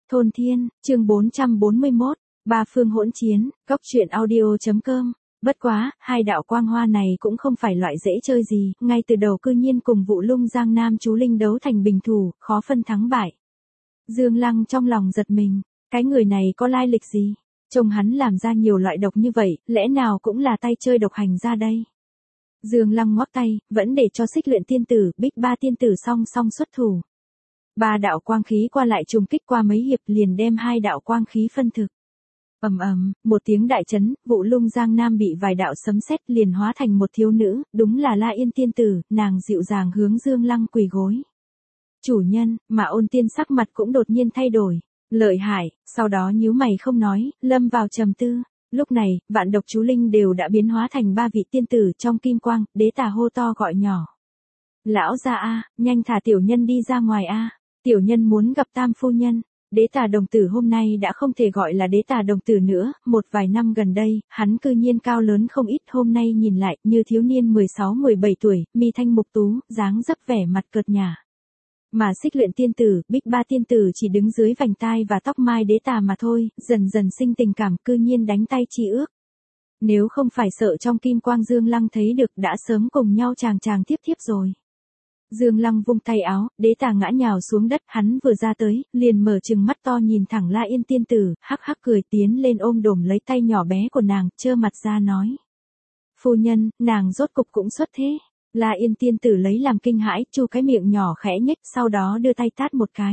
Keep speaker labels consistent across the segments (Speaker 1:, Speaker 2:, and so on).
Speaker 1: Thôn Thiên, chương 441, Ba phương hỗn chiến, Cóc truyện audio.com. Bất quá, hai đạo quang hoa này cũng không phải loại dễ chơi gì, ngay từ đầu cư nhiên cùng Vụ Lung Giang Nam chú Linh đấu thành bình thủ, khó phân thắng bại. Dương Lăng trong lòng giật mình, cái người này có lai lịch gì? Trông hắn làm ra nhiều loại độc như vậy, lẽ nào cũng là tay chơi độc hành ra đây? Dương Lăng ngoắc tay, vẫn để cho Xích Luyện tiên tử, Bích Ba tiên tử song song xuất thủ. Ba đạo quang khí qua lại trùng kích qua mấy hiệp liền đem hai đạo quang khí phân thực. Ầm ầm, một tiếng đại chấn, Vụ Lung Giang Nam bị vài đạo sấm sét liền hóa thành một thiếu nữ, đúng là La Yên tiên tử, nàng dịu dàng hướng Dương Lăng quỳ gối. Chủ nhân, mà Ôn Tiên sắc mặt cũng đột nhiên thay đổi, lợi hại, sau đó nhíu mày không nói, lâm vào trầm tư. Lúc này, vạn độc chú linh đều đã biến hóa thành ba vị tiên tử trong kim quang, Đế Tà hô to gọi nhỏ. Lão gia a, nhanh thả tiểu nhân đi ra ngoài a, tiểu nhân muốn gặp Tam phu nhân. Đế Tà đồng tử hôm nay đã không thể gọi là Đế Tà đồng tử nữa, một vài năm gần đây, hắn cư nhiên cao lớn không ít, hôm nay nhìn lại, như thiếu niên 16-17 tuổi, mi thanh mục tú, dáng dấp vẻ mặt cợt nhả. Mà Xích Luyện tiên tử, Bích Ba tiên tử chỉ đứng dưới vành tai và tóc mai Đế Tà mà thôi, dần dần sinh tình cảm, cư nhiên đánh tay chi ước. Nếu không phải sợ trong kim quang Dương Lăng thấy được đã sớm cùng nhau chàng tiếp thiếp rồi. Dương Lăng vung tay áo, Đế Tà ngã nhào xuống đất, hắn vừa ra tới, liền mở trừng mắt to nhìn thẳng La Yên tiên tử, hắc hắc cười tiến lên ôm đồm lấy tay nhỏ bé của nàng, trơ mặt ra nói. Phu nhân, nàng rốt cục cũng xuất thế. La Yên tiên tử lấy làm kinh hãi, chu cái miệng nhỏ khẽ nhếch, sau đó đưa tay tát một cái.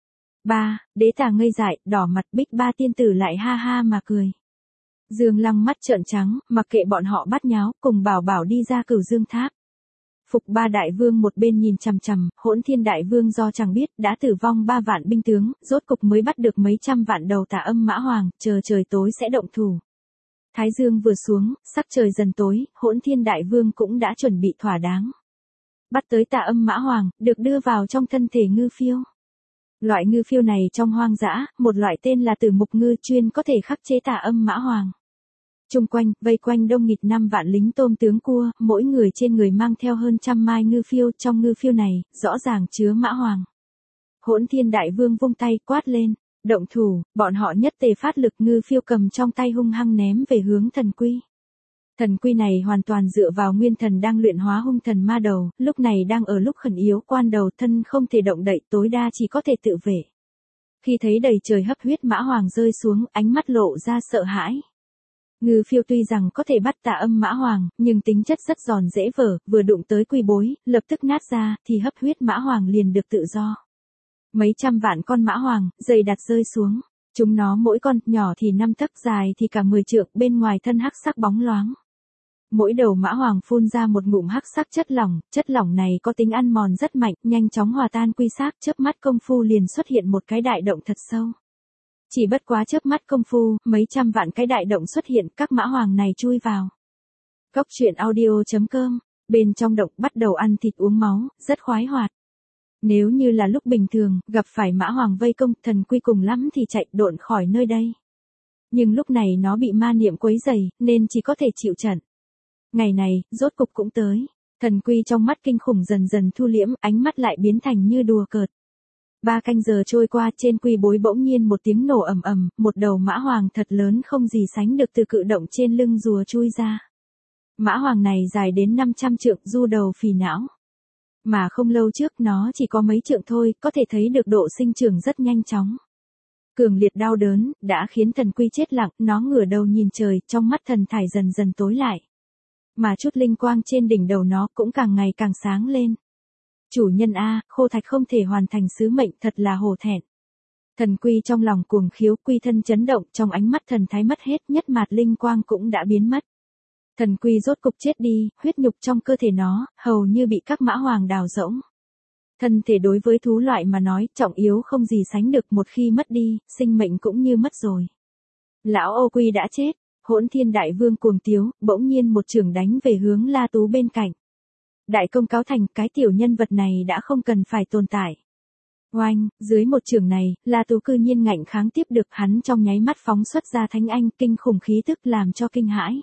Speaker 1: Đế Tà ngây dại, đỏ mặt, Bích Ba tiên tử lại ha ha mà cười. Dương Lăng mắt trợn trắng, mặc kệ bọn họ bắt nháo, cùng bảo bảo đi ra Cửu Dương Tháp. Phục Ba đại vương một bên nhìn chằm chằm, Hỗn Thiên đại vương do chẳng biết đã tử vong 3 vạn binh tướng, rốt cục mới bắt được mấy trăm vạn đầu Tà Âm Mã Hoàng, chờ trời tối sẽ động thủ. Thái dương vừa xuống, sắc trời dần tối, Hỗn Thiên đại vương cũng đã chuẩn bị thỏa đáng. Bắt tới Tà Âm Mã Hoàng, được đưa vào trong thân thể ngư phiêu. Loại ngư phiêu này trong hoang dã, một loại tên là Tử Mục ngư chuyên có thể khắc chế Tà Âm Mã Hoàng. Trung quanh, vây quanh đông nghịt 5 vạn lính tôm tướng cua, mỗi người trên người mang theo hơn trăm mai ngư phiêu, trong ngư phiêu này, rõ ràng chứa Mã Hoàng. Hỗn Thiên đại vương vung tay quát lên, động thủ, bọn họ nhất tề phát lực, ngư phiêu cầm trong tay hung hăng ném về hướng thần quy. Thần quy này hoàn toàn dựa vào nguyên thần đang luyện hóa hung thần ma đầu, lúc này đang ở lúc khẩn yếu quan đầu, thân không thể động đậy, tối đa chỉ có thể tự vệ. Khi thấy đầy trời hấp huyết Mã Hoàng rơi xuống, ánh mắt lộ ra sợ hãi. Ngư phiêu tuy rằng có thể bắt Tà Âm Mã Hoàng, nhưng tính chất rất giòn dễ vỡ, vừa đụng tới quy bối, lập tức nát ra, thì hấp huyết Mã Hoàng liền được tự do. Mấy trăm vạn con Mã Hoàng, dày đặt rơi xuống. Chúng nó mỗi con, nhỏ thì 5 tấc, dài thì cả 10 trượng, bên ngoài thân hắc sắc bóng loáng. Mỗi đầu Mã Hoàng phun ra một ngụm hắc sắc chất lỏng này có tính ăn mòn rất mạnh, nhanh chóng hòa tan quy xác, chớp mắt công phu liền xuất hiện một cái đại động thật sâu. Chỉ bất quá chớp mắt công phu, mấy trăm vạn cái đại động xuất hiện, các Mã Hoàng này chui vào. Cóc truyện audio.com, bên trong động bắt đầu ăn thịt uống máu, rất khoái hoạt. Nếu như là lúc bình thường, gặp phải Mã Hoàng vây công, thần quy cùng lắm thì chạy độn khỏi nơi đây. Nhưng lúc này nó bị ma niệm quấy rầy, nên chỉ có thể chịu trận. Ngày này, rốt cục cũng tới. Thần quy trong mắt kinh khủng dần dần thu liễm, ánh mắt lại biến thành như đùa cợt. 3 canh giờ trôi qua, trên quy bối bỗng nhiên một tiếng nổ ầm ầm, một đầu Mã Hoàng thật lớn không gì sánh được từ cự động trên lưng rùa chui ra. Mã Hoàng này dài đến 500 trượng, du đầu phì não. Mà không lâu trước nó chỉ có mấy trượng thôi, có thể thấy được độ sinh trưởng rất nhanh chóng. Cường liệt đau đớn, đã khiến thần quy chết lặng, nó ngửa đầu nhìn trời, trong mắt thần thải dần dần tối lại. Mà chút linh quang trên đỉnh đầu nó cũng càng ngày càng sáng lên. Chủ nhân a, Khô Thạch không thể hoàn thành sứ mệnh, thật là hổ thẹn. Thần quy trong lòng cuồng khiếu, quy thân chấn động, trong ánh mắt thần thái mất hết, nhất mạt linh quang cũng đã biến mất. Thần quy rốt cục chết đi, huyết nhục trong cơ thể nó, hầu như bị các Mã Hoàng đào rỗng. Thân thể đối với thú loại mà nói, trọng yếu không gì sánh được, một khi mất đi, sinh mệnh cũng như mất rồi. Lão Ô Quy đã chết, Hỗn Thiên đại vương cuồng tiếu, bỗng nhiên một chưởng đánh về hướng La Tú bên cạnh. Đại công cáo thành, cái tiểu nhân vật này đã không cần phải tồn tại. Oanh, dưới một chưởng này, La Tú cư nhiên ngạnh kháng tiếp được, hắn trong nháy mắt phóng xuất ra thánh anh, kinh khủng khí tức làm cho kinh hãi.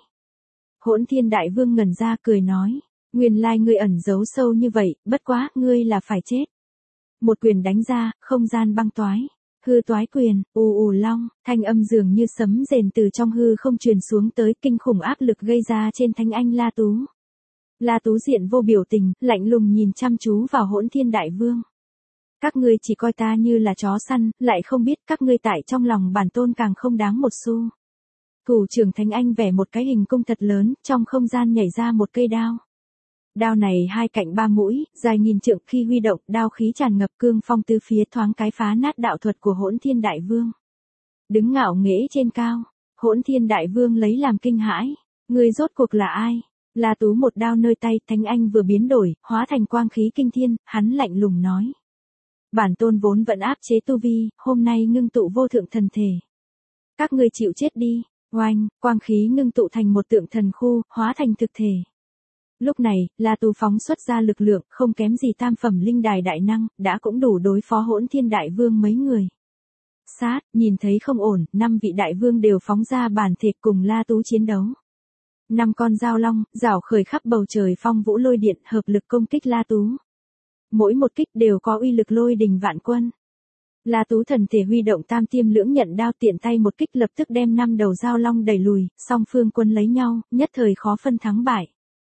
Speaker 1: Hỗn Thiên đại vương ngẩn ra cười nói, nguyên lai ngươi ẩn giấu sâu như vậy, bất quá, ngươi là phải chết. Một quyền đánh ra, không gian băng toái. Hư toái quyền, ù long, thanh âm dường như sấm rền từ trong hư không truyền xuống tới, kinh khủng áp lực gây ra trên Thánh Anh La Tú. La Tú diện vô biểu tình, lạnh lùng nhìn chăm chú vào Hỗn Thiên Đại Vương. Các ngươi chỉ coi ta như là chó săn, lại không biết các ngươi tại trong lòng bản tôn càng không đáng một xu. Thủ trưởng Thánh Anh vẽ một cái hình cung thật lớn, trong không gian nhảy ra một cây đao. Đao này hai cạnh ba mũi, dài nghìn trượng, khi huy động, đao khí tràn ngập, cương phong tứ phía, thoáng cái phá nát đạo thuật của Hỗn Thiên Đại Vương. Đứng ngạo nghễ trên cao, Hỗn Thiên Đại Vương lấy làm kinh hãi. Ngươi rốt cuộc là ai? La Tú một đao nơi tay, Thánh Anh vừa biến đổi, hóa thành quang khí kinh thiên, hắn lạnh lùng nói. Bản tôn vốn vẫn áp chế tu vi, hôm nay ngưng tụ vô thượng thần thể. Các ngươi chịu chết đi. Oanh, quang khí ngưng tụ thành một tượng thần khu, hóa thành thực thể. Lúc này, La Tú phóng xuất ra lực lượng, không kém gì tam phẩm linh đài đại năng, đã cũng đủ đối phó Hỗn Thiên Đại Vương mấy người. Sát, nhìn thấy không ổn, 5 vị đại vương đều phóng ra bản thể cùng La Tú chiến đấu. 5 con dao long, rảo khởi khắp bầu trời phong vũ lôi điện, hợp lực công kích La Tú. Mỗi một kích đều có uy lực lôi đình vạn quân. La Tú thần thể huy động tam tiêm lưỡng nhận đao, tiện tay một kích lập tức đem 5 đầu dao long đẩy lùi, song phương quân lấy nhau, nhất thời khó phân thắng bại.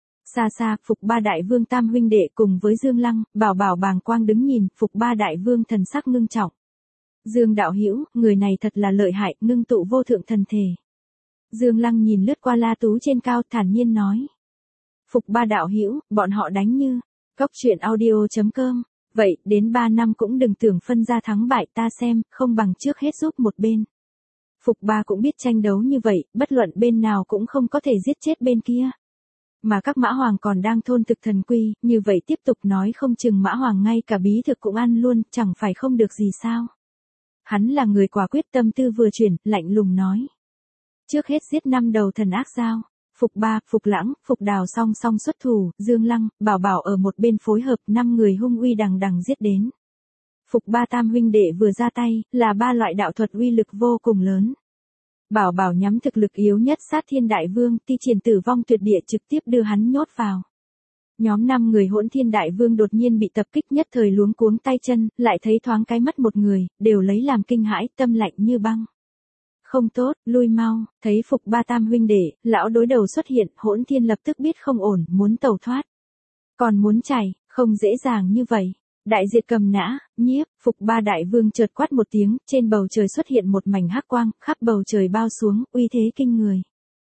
Speaker 1: Xa xa, Phục Ba Đại Vương tam huynh đệ cùng với Dương Lăng, Bảo Bảo bàng quang đứng nhìn, Phục Ba Đại Vương thần sắc ngưng trọng. Dương đạo hữu, người này thật là lợi hại, ngưng tụ vô thượng thần thể. Dương Lăng nhìn lướt qua La Tú trên cao, thản nhiên nói. Phục Ba đạo hữu, bọn họ đánh như Cóc Truyện Audio.com. Vậy, đến 3 năm cũng đừng tưởng phân ra thắng bại, ta xem, không bằng trước hết giúp một bên. Phục Ba cũng biết tranh đấu như vậy, bất luận bên nào cũng không có thể giết chết bên kia. Mà các mã hoàng còn đang thôn thực thần quy, như vậy tiếp tục nói không chừng mã hoàng ngay cả bí thực cũng ăn luôn, chẳng phải không được gì sao. Hắn là người quả quyết, tâm tư vừa chuyển, lạnh lùng nói. Trước hết giết 5 đầu thần ác dao. Phục Ba, Phục Lãng, Phục Đào song song xuất thủ, Dương Lăng, Bảo Bảo ở một bên phối hợp, 5 người hung uy đằng đằng giết đến. Phục Ba tam huynh đệ vừa ra tay, là 3 loại đạo thuật uy lực vô cùng lớn. Bảo Bảo nhắm thực lực yếu nhất Sát Thiên Đại Vương, thi triển Tử Vong Tuyệt Địa trực tiếp đưa hắn nhốt vào. Nhóm 5 người Hỗn Thiên Đại Vương đột nhiên bị tập kích, nhất thời luống cuống tay chân, lại thấy thoáng cái mắt một người, đều lấy làm kinh hãi, tâm lạnh như băng. Không tốt, lui mau, thấy Phục Ba tam huynh đệ, lão đối đầu xuất hiện, Hỗn Thiên lập tức biết không ổn, muốn tẩu thoát. Còn muốn chạy, không dễ dàng như vậy. Đại diệt cầm nã, nhiếp, Phục Ba Đại Vương chợt quát một tiếng, trên bầu trời xuất hiện một mảnh hắc quang, khắp bầu trời bao xuống, uy thế kinh người.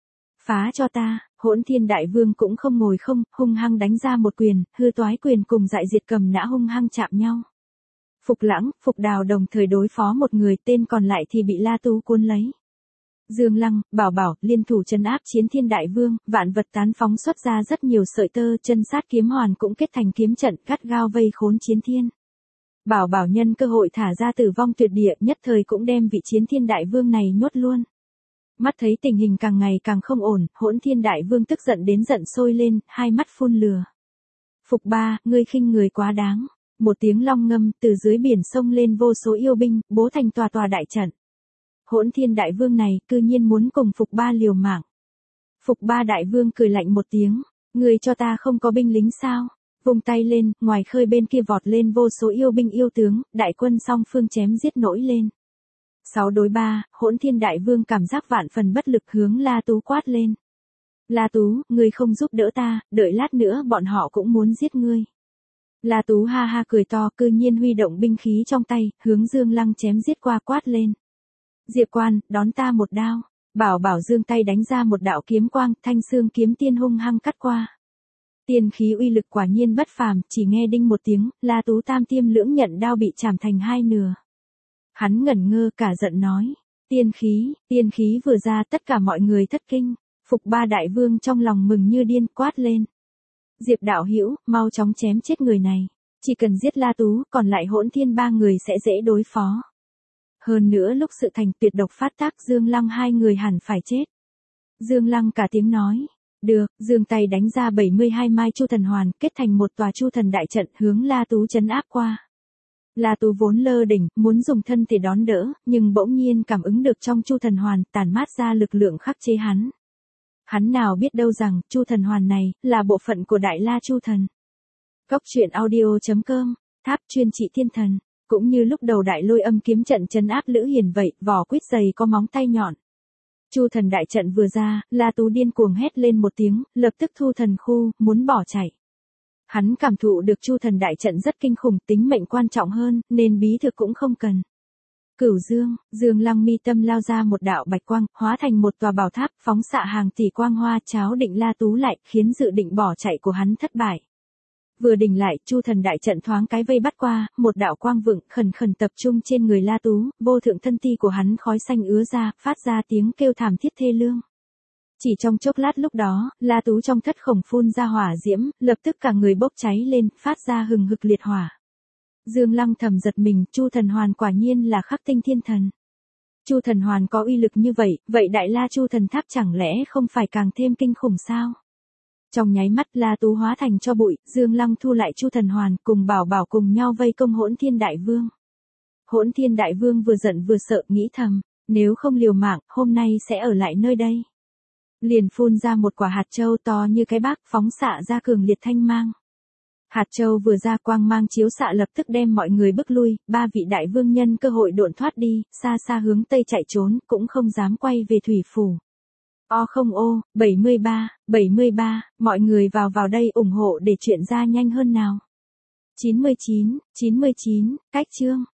Speaker 1: Phá cho ta, Hỗn Thiên Đại Vương cũng không ngồi không, hung hăng đánh ra một quyền, hư toái quyền cùng Đại diệt cầm nã hung hăng chạm nhau. Phục Lãng, Phục Đào đồng thời đối phó một người, tên còn lại thì bị La Tú cuốn lấy. Dương Lăng, Bảo Bảo liên thủ trấn áp Chiến Thiên Đại Vương, vạn vật tán phóng xuất ra rất nhiều sợi tơ, chân sát kiếm hoàn cũng kết thành kiếm trận, gắt gao vây khốn Chiến Thiên. Bảo Bảo nhân cơ hội thả ra Tử Vong Tuyệt Địa, nhất thời cũng đem vị Chiến Thiên Đại Vương này nhốt luôn. Mắt thấy tình hình càng ngày càng không ổn, Hỗn Thiên Đại Vương tức giận đến giận sôi lên, hai mắt phun lửa. Phục Ba, ngươi khinh người quá đáng. Một tiếng long ngâm, từ dưới biển sông lên vô số yêu binh, bố thành tòa tòa đại trận. Hỗn Thiên Đại Vương này, cư nhiên muốn cùng Phục Ba liều mạng. Phục Ba Đại Vương cười lạnh một tiếng, người cho ta không có binh lính sao? Vung tay lên, ngoài khơi bên kia vọt lên vô số yêu binh yêu tướng, đại quân song phương chém giết nổi lên. 6 đối 3, Hỗn Thiên Đại Vương cảm giác vạn phần bất lực hướng La Tú quát lên. La Tú, ngươi không giúp đỡ ta, đợi lát nữa bọn họ cũng muốn giết ngươi. La Tú ha ha cười to, cư nhiên huy động binh khí trong tay, hướng Dương Lăng chém giết qua, quát lên. Diệp Quan, đón ta một đao. Bảo Bảo giương tay đánh ra một đạo kiếm quang, thanh xương kiếm tiên hung hăng cắt qua. Tiên khí uy lực quả nhiên bất phàm, chỉ nghe đinh một tiếng, La Tú tam tiêm lưỡng nhận đao bị chảm thành hai nửa. Hắn ngẩn ngơ cả giận nói, tiên khí vừa ra, tất cả mọi người thất kinh. Phục Ba Đại Vương trong lòng mừng như điên, quát lên. Diệp đạo hữu, mau chóng chém chết người này. Chỉ cần giết La Tú, còn lại Hỗn Thiên 3 người sẽ dễ đối phó. Hơn nữa lúc sự thành tuyệt độc phát tác, Dương Lăng 2 người hẳn phải chết. Dương Lăng cả tiếng nói. Được, dương tay đánh ra 72 mai Chu Thần Hoàn, kết thành một tòa Chu Thần đại trận hướng La Tú trấn áp qua. La Tú vốn lơ đỉnh, muốn dùng thân thể đón đỡ, nhưng bỗng nhiên cảm ứng được trong Chu Thần Hoàn tản mát ra lực lượng khắc chế hắn. Hắn nào biết đâu rằng, Chu Thần Hoàn này, là bộ phận của Đại La Chu Thần. Cóc Truyện Audio.com, tháp chuyên trị thiên thần. Cũng như lúc đầu đại lôi âm kiếm trận trấn áp Lữ Hiền vậy, vỏ quýt dày có móng tay nhọn. Chu thần đại trận vừa ra, La Tú điên cuồng hét lên một tiếng, lập tức thu thần khu, muốn bỏ chạy. Hắn cảm thụ được Chu thần đại trận rất kinh khủng, tính mệnh quan trọng hơn, nên bí thực cũng không cần. Cửu Dương, Dương Lăng mi tâm lao ra một đạo bạch quang, hóa thành một tòa bảo tháp, phóng xạ hàng tỷ quang hoa cháo định La Tú lại, khiến dự định bỏ chạy của hắn thất bại. Vừa định lại, Chu thần đại trận thoáng cái vây bắt qua, một đạo quang vựng khẩn khẩn tập trung trên người La Tú, vô thượng thân ti của hắn khói xanh ứa ra, phát ra tiếng kêu thảm thiết thê lương. Chỉ trong chốc lát lúc đó, La Tú trong thất khổng phun ra hỏa diễm, lập tức cả người bốc cháy lên, phát ra hừng hực liệt hỏa. Dương Lăng thầm giật mình, Chu thần hoàn quả nhiên là khắc tinh thiên thần. Chu thần hoàn có uy lực như vậy, vậy Đại La Chu thần tháp chẳng lẽ không phải càng thêm kinh khủng sao? Trong nháy mắt La Tú hóa thành cho bụi, Dương Lăng thu lại Chu thần hoàn, cùng Bảo Bảo cùng nhau vây công Hỗn Thiên Đại Vương. Hỗn Thiên Đại Vương vừa giận vừa sợ, nghĩ thầm, nếu không liều mạng, hôm nay sẽ ở lại nơi đây. Liền phun ra một quả hạt châu to như cái bác, phóng xạ ra cường liệt thanh mang. Hạt châu vừa ra, quang mang chiếu xạ lập tức đem mọi người bức lui, ba vị đại vương nhân cơ hội độn thoát đi, xa xa hướng tây chạy trốn, cũng không dám quay về thủy phủ. O không ô, 73, mọi người vào đây ủng hộ để chuyện ra nhanh hơn nào. 99, cách chương.